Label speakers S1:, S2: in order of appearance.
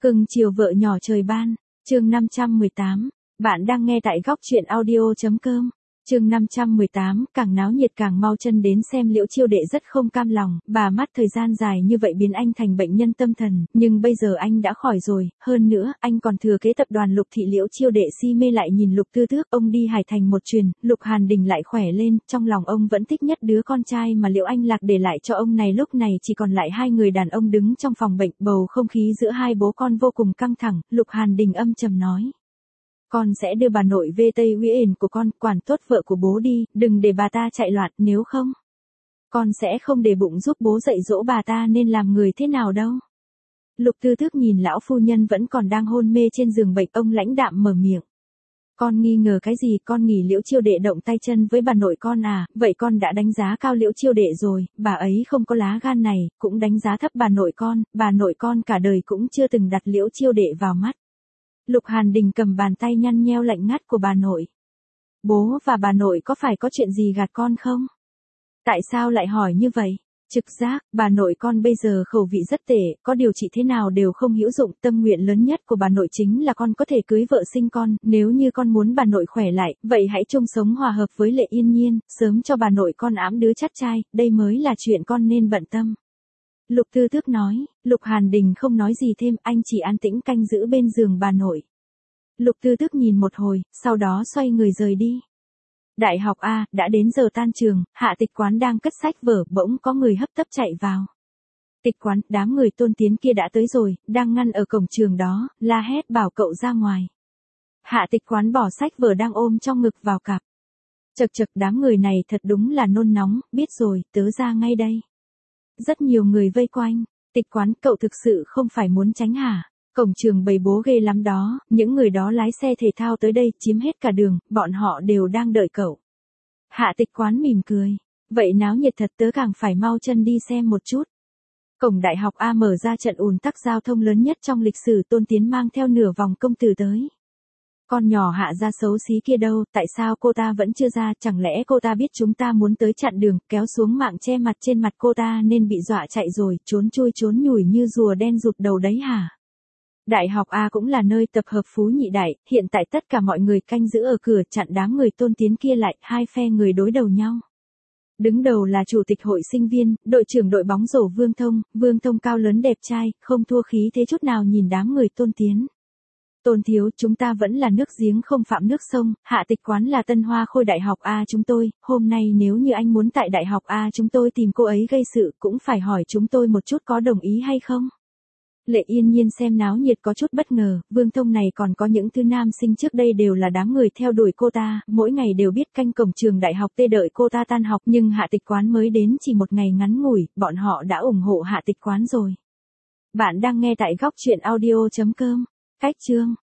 S1: Cưng chiều vợ nhỏ trời ban, chương 518, bạn đang nghe tại góc truyện audio.com. Chương 518, càng náo nhiệt càng mau chân đến xem Liễu Chiêu Đệ rất không cam lòng, bà mắt thời gian dài như vậy biến anh thành bệnh nhân tâm thần, nhưng bây giờ anh đã khỏi rồi, hơn nữa, anh còn thừa kế tập đoàn Lục thị. Liễu Chiêu Đệ si mê lại nhìn Lục Tư Tước, ông đi Hải Thành một chuyền, Lục Hàn Đình lại khỏe lên, trong lòng ông vẫn thích nhất đứa con trai mà Liễu Anh Lạc để lại cho ông này. Lúc này chỉ còn lại hai người đàn ông đứng trong phòng bệnh, bầu không khí giữa hai bố con vô cùng căng thẳng. Lục Hàn Đình âm trầm nói: con sẽ đưa bà nội về Tây Uyển của con, quản tốt vợ của bố đi, đừng để bà ta chạy loạn, nếu không, con sẽ không để bụng giúp bố dạy dỗ bà ta nên làm người thế nào đâu. Lục Tư Tước nhìn lão phu nhân vẫn còn đang hôn mê trên giường bệnh, ông lãnh đạm mở miệng: con nghi ngờ cái gì? Con nghĩ Liễu Chiêu Đệ động tay chân với bà nội con à? Vậy con đã đánh giá cao Liễu Chiêu Đệ rồi, bà ấy không có lá gan này, cũng đánh giá thấp bà nội con cả đời cũng chưa từng đặt Liễu Chiêu Đệ vào mắt. Lục Hàn Đình cầm bàn tay nhăn nheo lạnh ngắt của bà nội. Bố và bà nội có phải có chuyện gì gạt con không? Tại sao lại hỏi như vậy? Trực giác, bà nội con bây giờ khẩu vị rất tệ, có điều trị thế nào đều không hữu dụng, tâm nguyện lớn nhất của bà nội chính là con có thể cưới vợ sinh con, nếu như con muốn bà nội khỏe lại, vậy hãy chung sống hòa hợp với Lệ Yên Nhiên, sớm cho bà nội con ẵm đứa chắt trai, đây mới là chuyện con nên bận tâm. Lục Tư Tước nói. Lục Hàn Đình không nói gì thêm, anh chỉ an tĩnh canh giữ bên giường bà nội. Lục Tư Tước nhìn một hồi, sau đó xoay người rời đi. Đại học A, đã đến giờ tan trường, Hạ Tịch Quán đang cất sách vở, bỗng có người hấp tấp chạy vào. Tịch Quán, đám người Tôn Tiến kia đã tới rồi, đang ngăn ở cổng trường đó, la hét bảo cậu ra ngoài. Hạ Tịch Quán bỏ sách vở đang ôm trong ngực vào cặp. Chậc chậc, đám người này thật đúng là nôn nóng, biết rồi, tớ ra ngay đây. Rất nhiều người vây quanh. Tịch Quán, cậu thực sự không phải muốn tránh hả? Cổng trường bầy bố ghê lắm đó, những người đó lái xe thể thao tới đây, chiếm hết cả đường, bọn họ đều đang đợi cậu. Hạ Tịch Quán mỉm cười. Vậy náo nhiệt thật, tớ càng phải mau chân đi xem một chút. Cổng đại học A mở ra, trận ùn tắc giao thông lớn nhất trong lịch sử. Tôn Tiến mang theo nửa vòng công tử tới. Con nhỏ Hạ gia xấu xí kia đâu, tại sao cô ta vẫn chưa ra? Chẳng lẽ cô ta biết chúng ta muốn tới chặn đường, kéo xuống mạng che mặt trên mặt cô ta nên bị dọa chạy rồi, trốn chui trốn nhủi như rùa đen rụt đầu đấy hả? Đại học A cũng là nơi tập hợp phú nhị đại, hiện tại tất cả mọi người canh giữ ở cửa chặn đám người Tôn Tiến kia lại, hai phe người đối đầu nhau. Đứng đầu là chủ tịch hội sinh viên, đội trưởng đội bóng rổ Vương Thông cao lớn đẹp trai, không thua khí thế chút nào nhìn đám người Tôn Tiến. Tôn thiếu, chúng ta vẫn là nước giếng không phạm nước sông, Hạ Tịch Quán là tân hoa khôi đại học A chúng tôi, hôm nay nếu như anh muốn tại đại học A chúng tôi tìm cô ấy gây sự, cũng phải hỏi chúng tôi một chút có đồng ý hay không. Lệ Yên Nhiên xem náo nhiệt có chút bất ngờ, Vương Thông này còn có những thứ nam sinh trước đây đều là đám người theo đuổi cô ta, mỗi ngày đều biết canh cổng trường đại học tê đợi cô ta tan học, nhưng Hạ Tịch Quán mới đến chỉ một ngày ngắn ngủi, bọn họ đã ủng hộ Hạ Tịch Quán rồi. Bạn đang nghe tại góc truyện audio.com. Cách chương